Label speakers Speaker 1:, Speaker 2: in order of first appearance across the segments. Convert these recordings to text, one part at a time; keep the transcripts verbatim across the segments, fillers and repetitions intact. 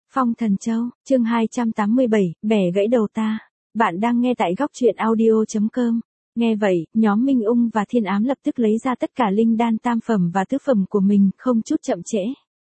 Speaker 1: Phong Thần Châu, chương hai trăm tám mươi bảy, bẻ gãy đầu ta. Bạn đang nghe tại góc truyện audio chấm com. Nghe vậy, nhóm Minh Ung và Thiên Ám lập tức lấy ra tất cả linh đan tam phẩm và tứ phẩm của mình, không chút chậm trễ.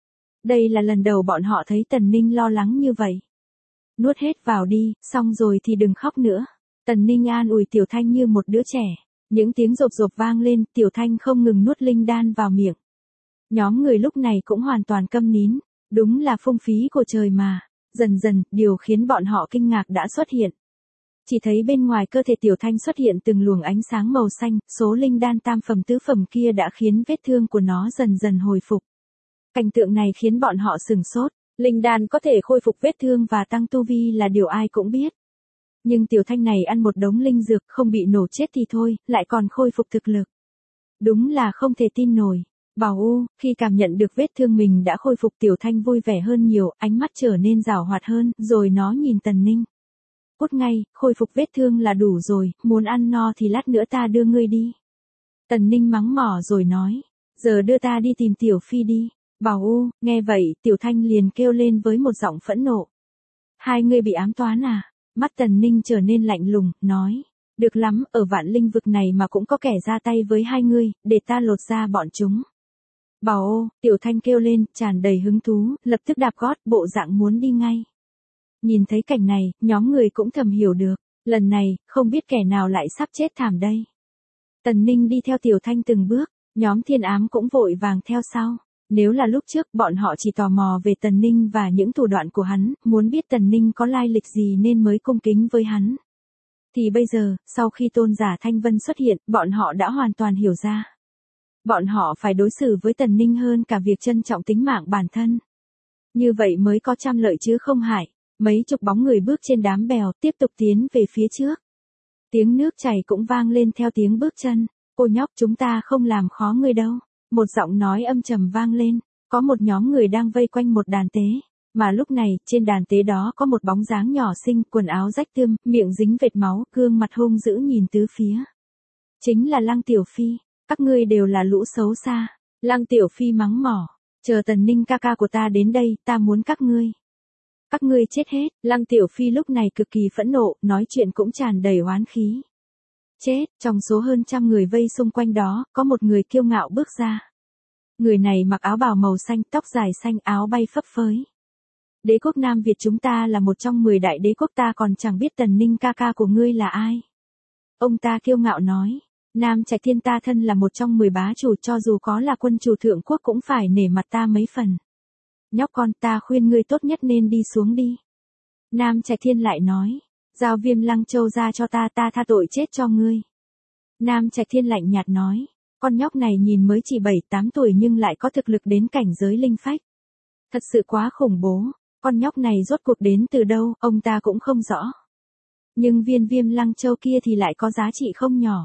Speaker 1: Đây là lần đầu bọn họ thấy Tần Ninh lo lắng như vậy. Nuốt hết vào đi, xong rồi thì đừng khóc nữa. Tần Ninh an ủi Tiểu Thanh như một đứa trẻ. Những tiếng rộp rộp vang lên, Tiểu Thanh không ngừng nuốt linh đan vào miệng. Nhóm người lúc này cũng hoàn toàn câm nín. Đúng là phung phí của trời mà. Dần dần, điều khiến bọn họ kinh ngạc đã xuất hiện. Chỉ thấy bên ngoài cơ thể Tiểu Thanh xuất hiện từng luồng ánh sáng màu xanh, số linh đan tam phẩm tứ phẩm kia đã khiến vết thương của nó dần dần hồi phục. Cảnh tượng này khiến bọn họ sửng sốt. Linh đan có thể khôi phục vết thương và tăng tu vi là điều ai cũng biết. Nhưng Tiểu Thanh này ăn một đống linh dược không bị nổ chết thì thôi, lại còn khôi phục thực lực. Đúng là không thể tin nổi. Bảo U, khi cảm nhận được vết thương mình đã khôi phục, Tiểu Thanh vui vẻ hơn nhiều, ánh mắt trở nên rào hoạt hơn, rồi nó nhìn Tần Ninh. Cút ngay, khôi phục vết thương là đủ rồi, muốn ăn no thì lát nữa ta đưa ngươi đi. Tần Ninh mắng mỏ rồi nói, giờ đưa ta đi tìm Tiểu Phi đi. Bảo U, nghe vậy, Tiểu Thanh liền kêu lên với một giọng phẫn nộ. Hai ngươi bị ám toán à? Mắt Tần Ninh trở nên lạnh lùng, nói. Được lắm, ở vạn linh vực này mà cũng có kẻ ra tay với hai ngươi, để ta lột ra bọn chúng. Bảo ô, Tiểu Thanh kêu lên, tràn đầy hứng thú, lập tức đạp gót, bộ dạng muốn đi ngay. Nhìn thấy cảnh này, nhóm người cũng thầm hiểu được, lần này, không biết kẻ nào lại sắp chết thảm đây. Tần Ninh đi theo Tiểu Thanh từng bước, nhóm Thiên Ám cũng vội vàng theo sau. Nếu là lúc trước, bọn họ chỉ tò mò về Tần Ninh và những thủ đoạn của hắn, muốn biết Tần Ninh có lai lịch gì nên mới cung kính với hắn. Thì bây giờ, sau khi tôn giả Thanh Vân xuất hiện, bọn họ đã hoàn toàn hiểu ra. Bọn họ phải đối xử với Tần Ninh hơn cả việc trân trọng tính mạng bản thân. Như vậy mới có trăm lợi chứ không hại. Mấy chục bóng người bước trên đám bèo, tiếp tục tiến về phía trước. Tiếng nước chảy cũng vang lên theo tiếng bước chân. Cô nhóc, chúng ta không làm khó ngươi đâu. Một giọng nói âm trầm vang lên. Có một nhóm người đang vây quanh một đàn tế. Mà lúc này, trên đàn tế đó có một bóng dáng nhỏ xinh, quần áo rách tươm, miệng dính vệt máu, gương mặt hung dữ nhìn tứ phía. Chính là Lăng Tiểu Phi. Các ngươi đều là lũ xấu xa. Lăng Tiểu Phi mắng mỏ. Chờ Tần Ninh ca ca của ta đến đây, ta muốn các ngươi. Các ngươi chết hết. Lăng Tiểu Phi lúc này cực kỳ phẫn nộ, nói chuyện cũng tràn đầy oán khí. Chết, trong số hơn trăm người vây xung quanh đó, có một người kiêu ngạo bước ra. Người này mặc áo bào màu xanh, tóc dài xanh, áo bay phấp phới. Đế quốc Nam Việt chúng ta là một trong mười đại đế quốc, ta còn chẳng biết Tần Ninh ca ca của ngươi là ai. Ông ta kiêu ngạo nói. Nam Trạch Thiên ta thân là một trong mười bá chủ, cho dù có là quân chủ thượng quốc cũng phải nể mặt ta mấy phần. Nhóc con, ta khuyên ngươi tốt nhất nên đi xuống đi. Nam Trạch Thiên lại nói, giao Viêm Lăng Châu ra cho ta, ta tha tội chết cho ngươi. Nam Trạch Thiên lạnh nhạt nói, con nhóc này nhìn mới chỉ bảy tám tuổi nhưng lại có thực lực đến cảnh giới linh phách. Thật sự quá khủng bố, con nhóc này rốt cuộc đến từ đâu, ông ta cũng không rõ. Nhưng viên Viêm Lăng Châu kia thì lại có giá trị không nhỏ.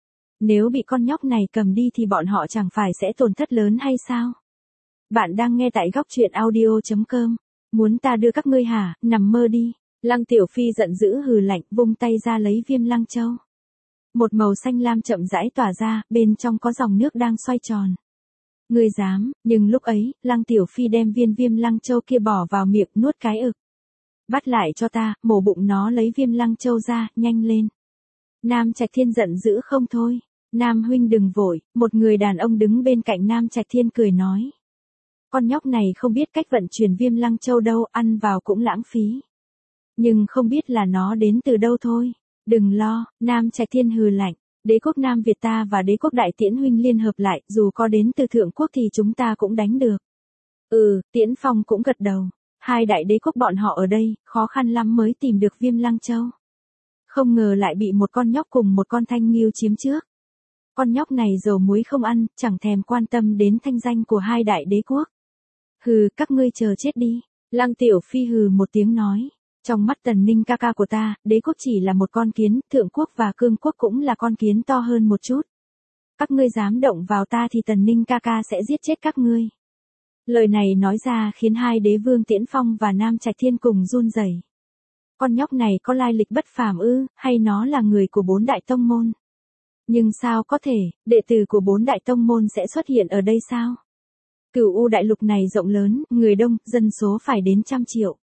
Speaker 1: Nếu bị con nhóc này cầm đi thì bọn họ chẳng phải sẽ tổn thất lớn hay sao? Bạn đang nghe tại góc truyện audio chấm com. Muốn ta đưa các ngươi hả, nằm mơ đi. Lăng Tiểu Phi giận dữ hừ lạnh, vung tay ra lấy Viêm Lăng Châu. Một màu xanh lam chậm rãi tỏa ra, bên trong có dòng nước đang xoay tròn. Ngươi dám, nhưng lúc ấy, Lăng Tiểu Phi đem viên Viêm Lăng Châu kia bỏ vào miệng nuốt cái ực. Bắt lại cho ta, mổ bụng nó lấy Viêm Lăng Châu ra, nhanh lên. Nam Trạch Thiên giận dữ không thôi. Nam huynh đừng vội, một người đàn ông đứng bên cạnh Nam Trạch Thiên cười nói. Con nhóc này không biết cách vận chuyển Viêm Lăng Châu đâu, ăn vào cũng lãng phí. Nhưng không biết là nó đến từ đâu thôi. Đừng lo, Nam Trạch Thiên hừ lạnh. Đế quốc Nam Việt ta và đế quốc Đại Tiễn huynh liên hợp lại, dù có đến từ thượng quốc thì chúng ta cũng đánh được. Ừ, Tiễn Phong cũng gật đầu. Hai đại đế quốc bọn họ ở đây, khó khăn lắm mới tìm được Viêm Lăng Châu. Không ngờ lại bị một con nhóc cùng một con thanh nghiêu chiếm trước. Con nhóc này dầu muối không ăn, chẳng thèm quan tâm đến thanh danh của hai đại đế quốc. Hừ, các ngươi chờ chết đi. Lăng Tiểu Phi hừ một tiếng nói. Trong mắt Tần Ninh ca ca của ta, đế quốc chỉ là một con kiến, thượng quốc và cương quốc cũng là con kiến to hơn một chút. Các ngươi dám động vào ta thì Tần Ninh ca ca sẽ giết chết các ngươi. Lời này nói ra khiến hai đế vương Tiễn Phong và Nam Trạch Thiên cùng run rẩy. Con nhóc này có lai lịch bất phàm ư, hay nó là người của bốn đại tông môn? Nhưng sao có thể, đệ tử của bốn đại tông môn sẽ xuất hiện ở đây sao? Cửu U đại lục này rộng lớn, người đông, dân số phải đến trăm triệu.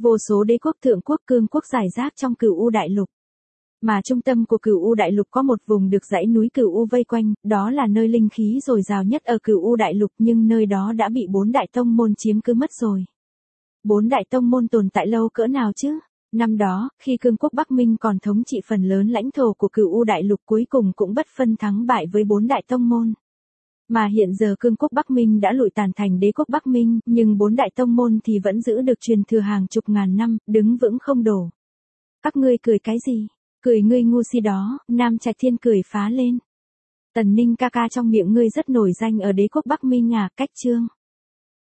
Speaker 1: Vô số đế quốc, thượng quốc, cương quốc rải rác trong Cửu U đại lục. Mà trung tâm của Cửu U đại lục có một vùng được dãy núi Cửu U vây quanh, đó là nơi linh khí dồi dào nhất ở Cửu U đại lục, nhưng nơi đó đã bị bốn đại tông môn chiếm cứ mất rồi. Bốn đại tông môn tồn tại lâu cỡ nào chứ? Năm đó, khi cương quốc Bắc Minh còn thống trị phần lớn lãnh thổ của Cửu U đại lục, cuối cùng cũng bất phân thắng bại với bốn đại tông môn. Mà hiện giờ cương quốc Bắc Minh đã lụi tàn thành đế quốc Bắc Minh, nhưng bốn đại tông môn thì vẫn giữ được truyền thừa hàng chục ngàn năm, đứng vững không đổ. Các ngươi cười cái gì? Cười ngươi ngu si đó, Nam Trạch Thiên cười phá lên. Tần Ninh ca ca, trong miệng ngươi rất nổi danh ở đế quốc Bắc Minh à, cách chương.